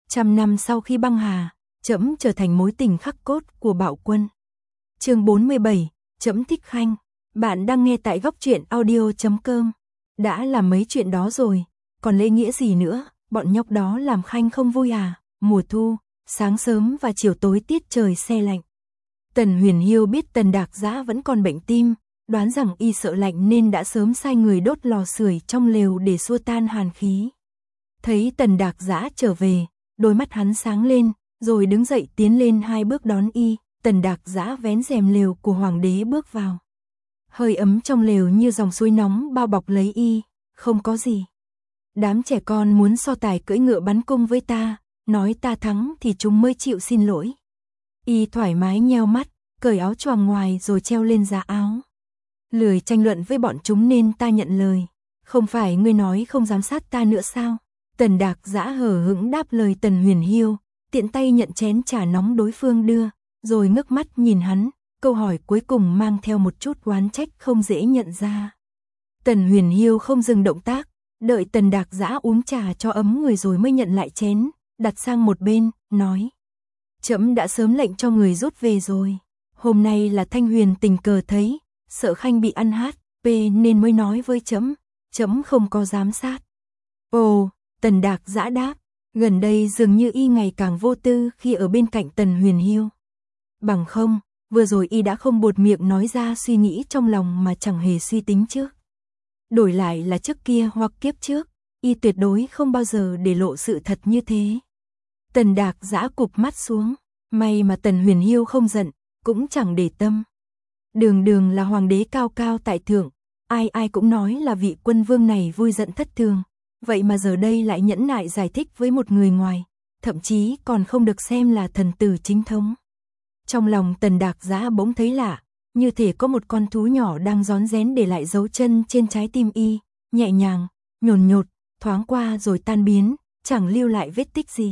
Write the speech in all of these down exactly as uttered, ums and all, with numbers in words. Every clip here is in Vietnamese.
Trăm năm sau khi băng hà, trẫm trở thành mối tình khắc cốt của Bạo Quân. Chương bốn mươi bảy, trẫm thích Khanh. Bạn đang nghe tại góc truyện audio chấm com. Đã làm mấy chuyện đó rồi, còn lễ nghĩa gì nữa, bọn nhóc đó làm Khanh không vui à? Mùa thu, sáng sớm và chiều tối tiết trời se lạnh. Tần Huyền Hiêu biết Tần Đạc Dã vẫn còn bệnh tim, đoán rằng y sợ lạnh nên đã sớm sai người đốt lò sưởi trong lều để xua tan hàn khí. Thấy Tần Đạc Dã trở về, đôi mắt hắn sáng lên, rồi đứng dậy tiến lên hai bước đón y. Tần Đạc Dã vén rèm lều của hoàng đế bước vào. Hơi ấm trong lều như dòng suối nóng bao bọc lấy y. Không có gì. Đám trẻ con muốn so tài cưỡi ngựa bắn cung với ta, nói ta thắng thì chúng mới chịu xin lỗi. Y thoải mái nheo mắt, cởi áo choàng ngoài rồi treo lên giá áo. Lười tranh luận với bọn chúng nên ta nhận lời. Không phải ngươi nói không giám sát ta nữa sao? Tần Đạc Dã hờ hững đáp lời Tần Huyền Hiêu, tiện tay nhận chén trà nóng đối phương đưa, rồi ngước mắt nhìn hắn, câu hỏi cuối cùng mang theo một chút oán trách không dễ nhận ra. Tần Huyền Hiêu không dừng động tác, đợi Tần Đạc Dã uống trà cho ấm người rồi mới nhận lại chén, đặt sang một bên, nói: "Trẫm đã sớm lệnh cho người rút về rồi. Hôm nay là Thanh Huyền tình cờ thấy, sợ Khanh bị ăn hát pê nên mới nói với trẫm, trẫm không có giám sát." Ồ, Tần Đạc Dã đáp, gần đây dường như y ngày càng vô tư khi ở bên cạnh Tần Huyền Hiêu. Bằng không, vừa rồi y đã không buột miệng nói ra suy nghĩ trong lòng mà chẳng hề suy tính trước. Đổi lại là trước kia hoặc kiếp trước, y tuyệt đối không bao giờ để lộ sự thật như thế. Tần Đạc Dã cụp mắt xuống, may mà Tần Huyền Hiêu không giận, cũng chẳng để tâm. Đường đường là hoàng đế cao cao tại thượng, ai ai cũng nói là vị quân vương này vui giận thất thường. Vậy mà giờ đây lại nhẫn nại giải thích với một người ngoài, thậm chí còn không được xem là thần tử chính thống. Trong lòng Tần Đạc Dã bỗng thấy lạ, như thể có một con thú nhỏ đang rón rén để lại dấu chân trên trái tim y, nhẹ nhàng, nhồn nhột, thoáng qua rồi tan biến, chẳng lưu lại vết tích gì.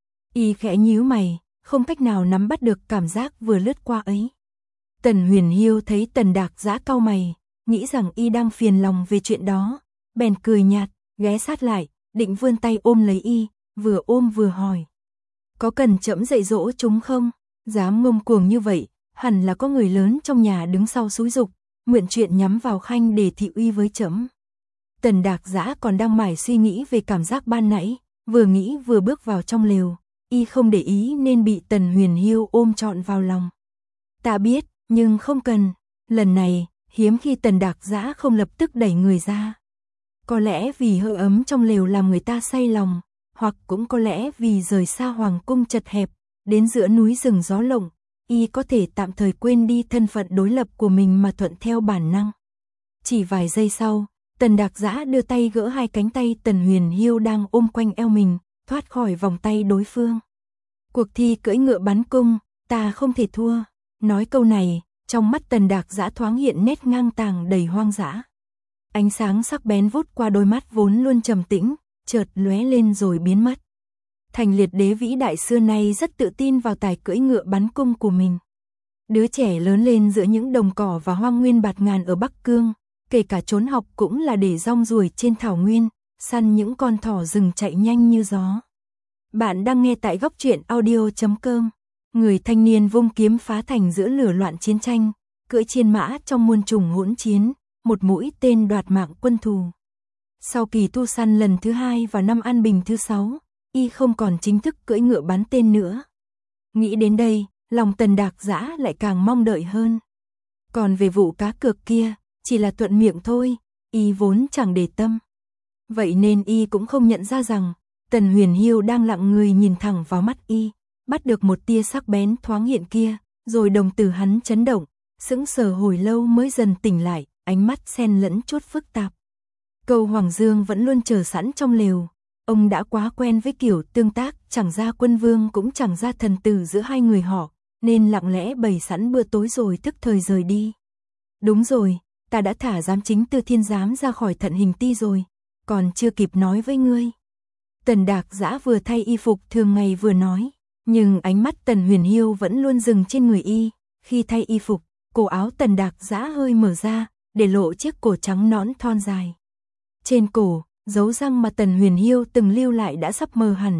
Y khẽ nhíu mày, không cách nào nắm bắt được cảm giác vừa lướt qua ấy. Tần Huyền Hiêu thấy Tần Đạc Dã cau mày, nghĩ rằng y đang phiền lòng về chuyện đó, bèn cười nhạt, ghé sát lại, định vươn tay ôm lấy y, vừa ôm vừa hỏi: "Có cần trẫm dạy dỗ chúng không? Dám ngông cuồng như vậy, hẳn là có người lớn trong nhà đứng sau xúi giục, nguyện chuyện nhắm vào Khanh để thị uy với trẫm." Tần Đạc Dã còn đang mải suy nghĩ về cảm giác ban nãy, vừa nghĩ vừa bước vào trong lều, y không để ý nên bị Tần Huyền Hiêu ôm trọn vào lòng. "Ta biết, nhưng không cần." Lần này, hiếm khi Tần Đạc Dã không lập tức đẩy người ra. Có lẽ vì hơi ấm trong lều làm người ta say lòng, hoặc cũng có lẽ vì rời xa hoàng cung chật hẹp, đến giữa núi rừng gió lộng, y có thể tạm thời quên đi thân phận đối lập của mình mà thuận theo bản năng. Chỉ vài giây sau, Tần Đạc Dã đưa tay gỡ hai cánh tay Tần Huyền Hiêu đang ôm quanh eo mình, thoát khỏi vòng tay đối phương. "Cuộc thi cưỡi ngựa bắn cung, ta không thể thua." Nói câu này, trong mắt Tần Đạc Dã thoáng hiện nét ngang tàng đầy hoang dã. Ánh sáng sắc bén vút qua đôi mắt vốn luôn trầm tĩnh, chợt lóe lên rồi biến mất. Thành Liệt đế vĩ đại xưa nay rất tự tin vào tài cưỡi ngựa bắn cung của mình. Đứa trẻ lớn lên giữa những đồng cỏ và hoang nguyên bạt ngàn ở Bắc Cương, kể cả trốn học cũng là để rong ruổi trên thảo nguyên, săn những con thỏ rừng chạy nhanh như gió. Bạn đang nghe tại góc truyện audio chấm com. Người thanh niên vung kiếm phá thành giữa lửa loạn chiến tranh, cưỡi chiến mã trong muôn trùng hỗn chiến, một mũi tên đoạt mạng quân thù. Sau kỳ tu săn lần thứ hai vào năm An Bình thứ sáu, y không còn chính thức cưỡi ngựa bắn tên nữa. Nghĩ đến đây, lòng Tần Đạc Dã lại càng mong đợi hơn. Còn về vụ cá cược kia, chỉ là thuận miệng thôi, y vốn chẳng để tâm. Vậy nên y cũng không nhận ra rằng, Tần Huyền Hiêu đang lặng người nhìn thẳng vào mắt y, bắt được một tia sắc bén thoáng hiện kia, rồi đồng tử hắn chấn động, sững sờ hồi lâu mới dần tỉnh lại, ánh mắt xen lẫn chút phức tạp. Câu Hoàng Dương vẫn luôn chờ sẵn trong lều, ông đã quá quen với kiểu tương tác chẳng ra quân vương cũng chẳng ra thần tử giữa hai người họ, nên lặng lẽ bày sẵn bữa tối rồi tức thời rời đi. "Đúng rồi, ta đã thả giám chính Tư Thiên Giám ra khỏi Thận Hình Ti rồi, còn chưa kịp nói với ngươi." Tần Đạc Dã vừa thay y phục thường ngày vừa nói, nhưng ánh mắt Tần Huyền Hiêu vẫn luôn dừng trên người y. Khi thay y phục, cổ áo Tần Đạc Dã hơi mở ra, để lộ chiếc cổ trắng nõn thon dài. Trên cổ, dấu răng mà Tần Huyền Hiêu từng lưu lại đã sắp mờ hẳn,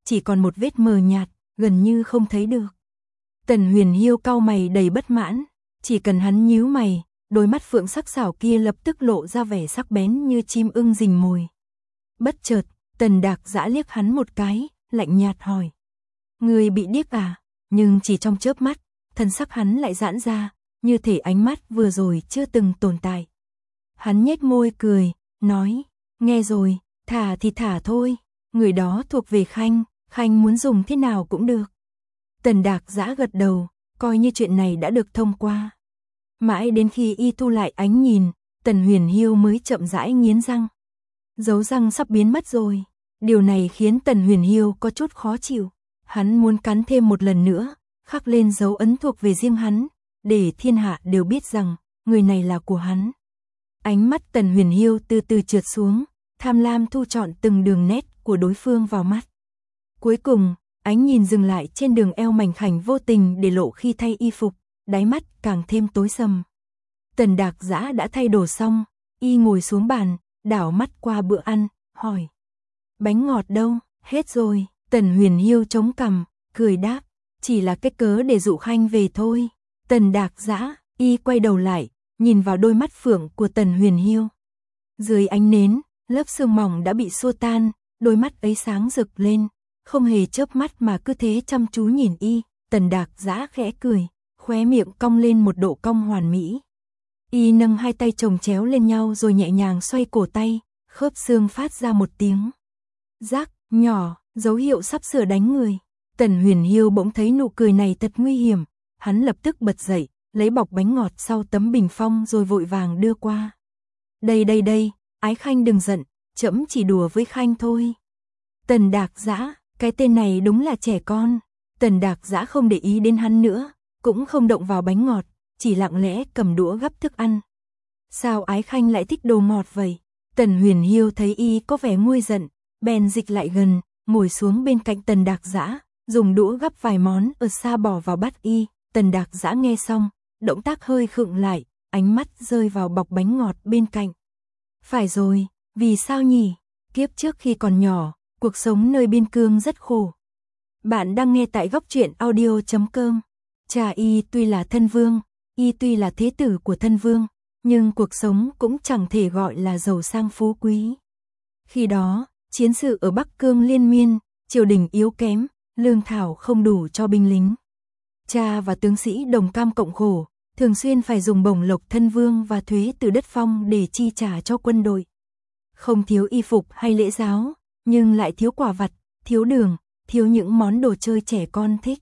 chỉ còn một vết mờ nhạt, gần như không thấy được. Tần Huyền Hiêu cau mày đầy bất mãn, chỉ cần hắn nhíu mày, đôi mắt phượng sắc sảo kia lập tức lộ ra vẻ sắc bén như chim ưng rình mồi. Bất chợt, Tần Đạc Dã liếc hắn một cái, lạnh nhạt hỏi: "Ngươi bị điếc à?" Nhưng chỉ trong chớp mắt, thân sắc hắn lại giãn ra, như thể ánh mắt vừa rồi chưa từng tồn tại. Hắn nhếch môi cười, nói: "Nghe rồi, thả thì thả thôi, người đó thuộc về Khanh, Khanh muốn dùng thế nào cũng được." Tần Đạc Dã gật đầu, coi như chuyện này đã được thông qua. Mãi đến khi y thu lại ánh nhìn, Tần Huyền Hiêu mới chậm rãi nghiến răng. Dấu răng sắp biến mất rồi. Điều này khiến Tần Huyền Hiêu có chút khó chịu. Hắn muốn cắn thêm một lần nữa, khắc lên dấu ấn thuộc về riêng hắn, để thiên hạ đều biết rằng người này là của hắn. Ánh mắt Tần Huyền Hiêu từ từ trượt xuống, tham lam thu trọn từng đường nét của đối phương vào mắt. Cuối cùng, ánh nhìn dừng lại trên đường eo mảnh khảnh vô tình để lộ khi thay y phục, đáy mắt càng thêm tối sầm. Tần Đạc Dã đã thay đồ xong, y ngồi xuống bàn, đảo mắt qua bữa ăn, hỏi: "Bánh ngọt đâu?" "Hết rồi." Tần Huyền Hiêu chống cằm, cười đáp: "Chỉ là cái cớ để dụ Khanh về thôi." Tần Đạc Dã, y quay đầu lại, nhìn vào đôi mắt phượng của Tần Huyền Hiêu. Dưới ánh nến, lớp sương mỏng đã bị xua tan, đôi mắt ấy sáng rực lên, không hề chớp mắt mà cứ thế chăm chú nhìn y. Tần Đạc Dã khẽ cười, khóe miệng cong lên một độ cong hoàn mỹ. Y nâng hai tay chồng chéo lên nhau rồi nhẹ nhàng xoay cổ tay, khớp xương phát ra một tiếng rắc nhỏ, dấu hiệu sắp sửa đánh người. Tần Huyền Hiêu bỗng thấy nụ cười này thật nguy hiểm, hắn lập tức bật dậy, lấy bọc bánh ngọt sau tấm bình phong rồi vội vàng đưa qua. "Đây đây đây, Ái Khanh đừng giận, trẫm chỉ đùa với Khanh thôi." Tần Đạc Dã, cái tên này đúng là trẻ con. Tần Đạc Dã không để ý đến hắn nữa, cũng không động vào bánh ngọt, chỉ lặng lẽ cầm đũa gắp thức ăn. "Sao Ái Khanh lại thích đồ ngọt vậy?" Tần Huyền Hiêu thấy y có vẻ nguôi giận, bèn dịch lại gần, ngồi xuống bên cạnh Tần Đạc Dã, dùng đũa gắp vài món ở xa bỏ vào bát y. Tần Đạc Dã nghe xong, động tác hơi khựng lại, ánh mắt rơi vào bọc bánh ngọt bên cạnh. "Phải rồi, vì sao nhỉ? Kiếp trước khi còn nhỏ, cuộc sống nơi biên cương rất khổ." Bạn đang nghe tại góc truyện audio chấm com. Cha y tuy là thân vương, y tuy là thế tử của thân vương, nhưng cuộc sống cũng chẳng thể gọi là giàu sang phú quý. Khi đó, chiến sự ở Bắc Cương liên miên, triều đình yếu kém, lương thảo không đủ cho binh lính. Cha và tướng sĩ đồng cam cộng khổ, thường xuyên phải dùng bổng lộc thân vương và thuế từ đất phong để chi trả cho quân đội. Không thiếu y phục hay lễ giáo, nhưng lại thiếu quả vặt, thiếu đường, thiếu những món đồ chơi trẻ con thích.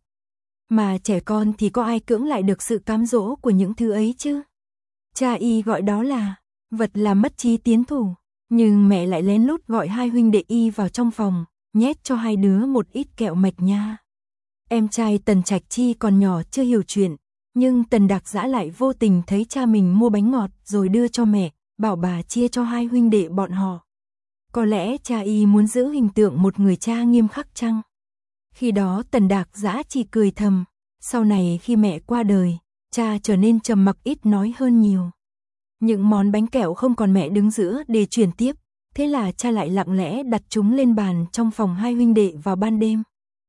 Mà trẻ con thì có ai cưỡng lại được sự cám dỗ của những thứ ấy chứ? Cha y gọi đó là vật làm mất trí tiến thủ. Nhưng mẹ lại lén lút gọi hai huynh đệ y vào trong phòng, nhét cho hai đứa một ít kẹo mạch nha. Em trai Tần Trạch Chi còn nhỏ chưa hiểu chuyện, nhưng Tần Đạc Dã lại vô tình thấy cha mình mua bánh ngọt rồi đưa cho mẹ, bảo bà chia cho hai huynh đệ bọn họ. Có lẽ cha y muốn giữ hình tượng một người cha nghiêm khắc chăng? Khi đó Tần Đạc Dã chỉ cười thầm, sau này khi mẹ qua đời, cha trở nên trầm mặc ít nói hơn nhiều. Những món bánh kẹo không còn mẹ đứng giữa để chuyển tiếp, thế là cha lại lặng lẽ đặt chúng lên bàn trong phòng hai huynh đệ vào ban đêm.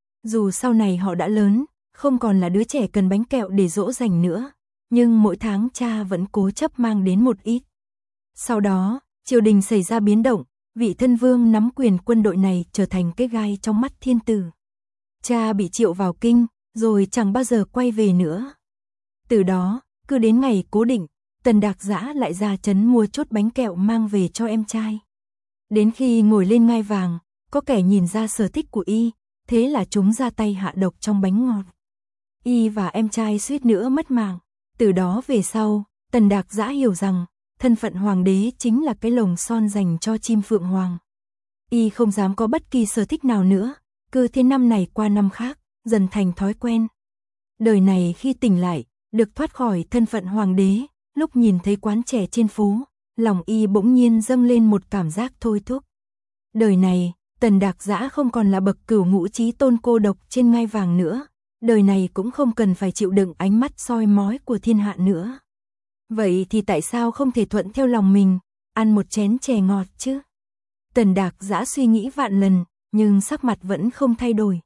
Dù sau này họ đã lớn, không còn là đứa trẻ cần bánh kẹo để dỗ dành nữa, nhưng mỗi tháng cha vẫn cố chấp mang đến một ít. Sau đó, triều đình xảy ra biến động, vị thân vương nắm quyền quân đội này trở thành cái gai trong mắt thiên tử. Cha bị triệu vào kinh, rồi chẳng bao giờ quay về nữa. Từ đó, cứ đến ngày cố định, Tần Đạc Dã lại ra trấn mua chốt bánh kẹo mang về cho em trai. Đến khi ngồi lên ngai vàng, có kẻ nhìn ra sở thích của y, thế là chúng ra tay hạ độc trong bánh ngọt. Y và em trai suýt nữa mất mạng. Từ đó về sau, Tần Đạc Dã hiểu rằng, thân phận hoàng đế chính là cái lồng son dành cho chim phượng hoàng. Y không dám có bất kỳ sở thích nào nữa, cứ thế năm này qua năm khác, dần thành thói quen. Đời này khi tỉnh lại, được thoát khỏi thân phận hoàng đế, lúc nhìn thấy quán trẻ trên phố, lòng y bỗng nhiên dâng lên một cảm giác thôi thúc. Đời này, Tần Đạc Dã không còn là bậc cửu ngũ chí tôn cô độc trên ngai vàng nữa, đời này cũng không cần phải chịu đựng ánh mắt soi mói của thiên hạ nữa. Vậy thì tại sao không thể thuận theo lòng mình, ăn một chén chè ngọt chứ? Tần Đạc Dã suy nghĩ vạn lần, nhưng sắc mặt vẫn không thay đổi.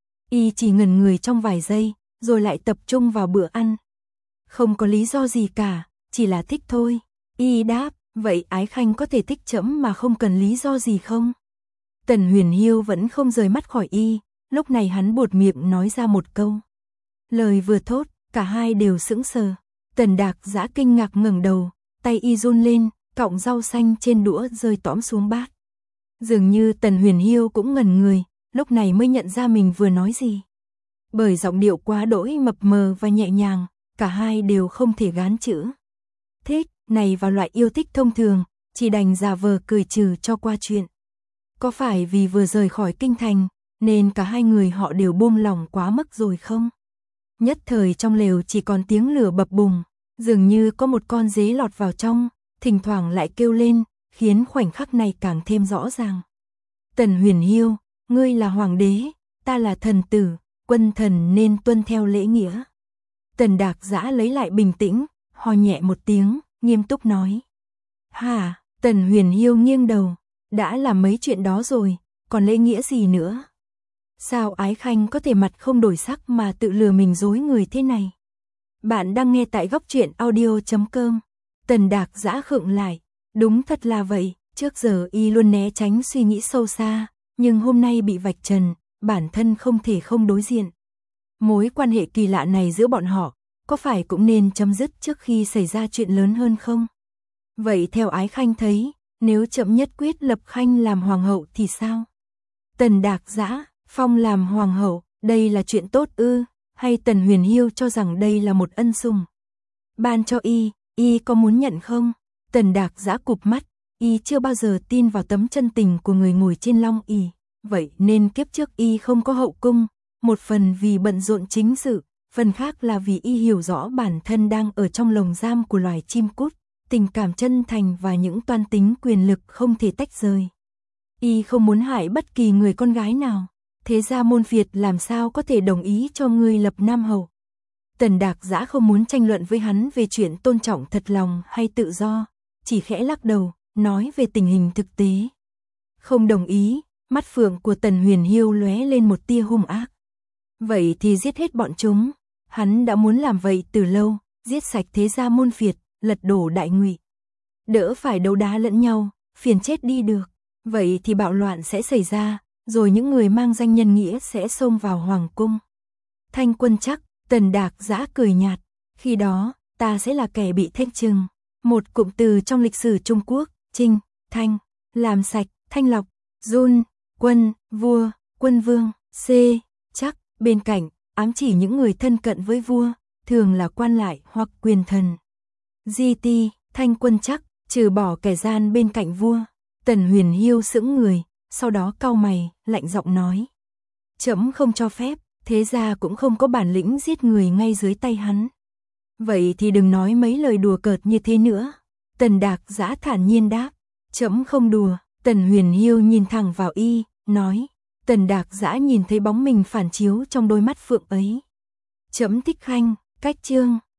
Y chỉ ngẩn người trong vài giây, rồi lại tập trung vào bữa ăn. Không có lý do gì cả, chỉ là thích thôi. Y đáp, vậy Ái Khanh có thể thích trẫm mà không cần lý do gì không? Tần Huyền Hiêu vẫn không rời mắt khỏi Y, lúc này hắn buột miệng nói ra một câu. Lời vừa thốt, cả hai đều sững sờ. Tần Đạc Dã kinh ngạc ngẩng đầu, tay Y run lên, cọng rau xanh trên đũa rơi tõm xuống bát. Dường như Tần Huyền Hiêu cũng ngẩn người, lúc này mới nhận ra mình vừa nói gì. Bởi giọng điệu quá đỗi mập mờ và nhẹ nhàng, cả hai đều không thể gán chữ thích này vào loại yêu thích thông thường, chỉ đành giả vờ cười trừ cho qua chuyện. Có phải vì vừa rời khỏi kinh thành, nên cả hai người họ đều buông lỏng quá mức rồi không? Nhất thời trong lều chỉ còn tiếng lửa bập bùng, dường như có một con dế lọt vào trong, thỉnh thoảng lại kêu lên, khiến khoảnh khắc này càng thêm rõ ràng. Tần Huyền Hiêu, ngươi là hoàng đế, ta là thần tử, quân thần nên tuân theo lễ nghĩa. Tần Đạc Dã lấy lại bình tĩnh, ho nhẹ một tiếng, nghiêm túc nói. Hả? Tần Huyền Hiêu nghiêng đầu, đã làm mấy chuyện đó rồi, còn lễ nghĩa gì nữa? Sao Ái Khanh có thể mặt không đổi sắc mà tự lừa mình dối người thế này? Bạn đang nghe tại góc truyện audio chấm com. Tần Đạc Dã khựng lại, đúng thật là vậy, trước giờ Y luôn né tránh suy nghĩ sâu xa, nhưng hôm nay bị vạch trần, bản thân không thể không đối diện. Mối quan hệ kỳ lạ này giữa bọn họ, có phải cũng nên chấm dứt trước khi xảy ra chuyện lớn hơn không? Vậy theo Ái Khanh thấy, nếu chậm nhất quyết lập Khanh làm hoàng hậu thì sao? Tần Đạc Dã, phong làm hoàng hậu, đây là chuyện tốt ư, hay Tần Huyền Hiêu cho rằng đây là một ân sủng? Ban cho Y, Y có muốn nhận không? Tần Đạc Dã cụp mắt, Y chưa bao giờ tin vào tấm chân tình của người ngồi trên long ỷ, vậy nên kiếp trước Y không có hậu cung, một phần vì bận rộn chính sự, phần khác là vì Y hiểu rõ bản thân đang ở trong lồng giam của loài chim cút, tình cảm chân thành và những toan tính quyền lực không thể tách rời. Y không muốn hại bất kỳ người con gái nào, thế ra môn Việt làm sao có thể đồng ý cho ngươi lập nam hậu. Tần Đạc Dã không muốn tranh luận với hắn về chuyện tôn trọng thật lòng hay tự do, chỉ khẽ lắc đầu, nói về tình hình thực tế. Không đồng ý, mắt phượng của Tần Huyền Hiêu lóe lên một tia hung ác. Vậy thì giết hết bọn chúng, hắn đã muốn làm vậy từ lâu, giết sạch thế gia môn Việt, lật đổ đại Ngụy. Đỡ phải đấu đá lẫn nhau, phiền chết đi được, vậy thì bạo loạn sẽ xảy ra, rồi những người mang danh nhân nghĩa sẽ xông vào hoàng cung. Thanh Quân Trắc, Tần Đạc Dã cười nhạt, khi đó, ta sẽ là kẻ bị thanh trừng. Một cụm từ trong lịch sử Trung Quốc, trinh, thanh, làm sạch, thanh lọc, run, quân, vua, quân vương, c, chắc, bên cạnh, ám chỉ những người thân cận với vua, thường là quan lại hoặc quyền thần. giê tê, Thanh Quân Trắc, trừ bỏ kẻ gian bên cạnh vua. Tần Huyền Hiêu sững người, sau đó cau mày, lạnh giọng nói. Trẫm không cho phép, thế ra cũng không có bản lĩnh giết người ngay dưới tay hắn. Vậy thì đừng nói mấy lời đùa cợt như thế nữa. Tần Đạc Dã thản nhiên đáp. Trẫm không đùa. Tần Huyền Hiêu nhìn thẳng vào Y, nói. Tần Đạc Dã nhìn thấy bóng mình phản chiếu trong đôi mắt phượng ấy. Trẫm thích Khanh, cách chương.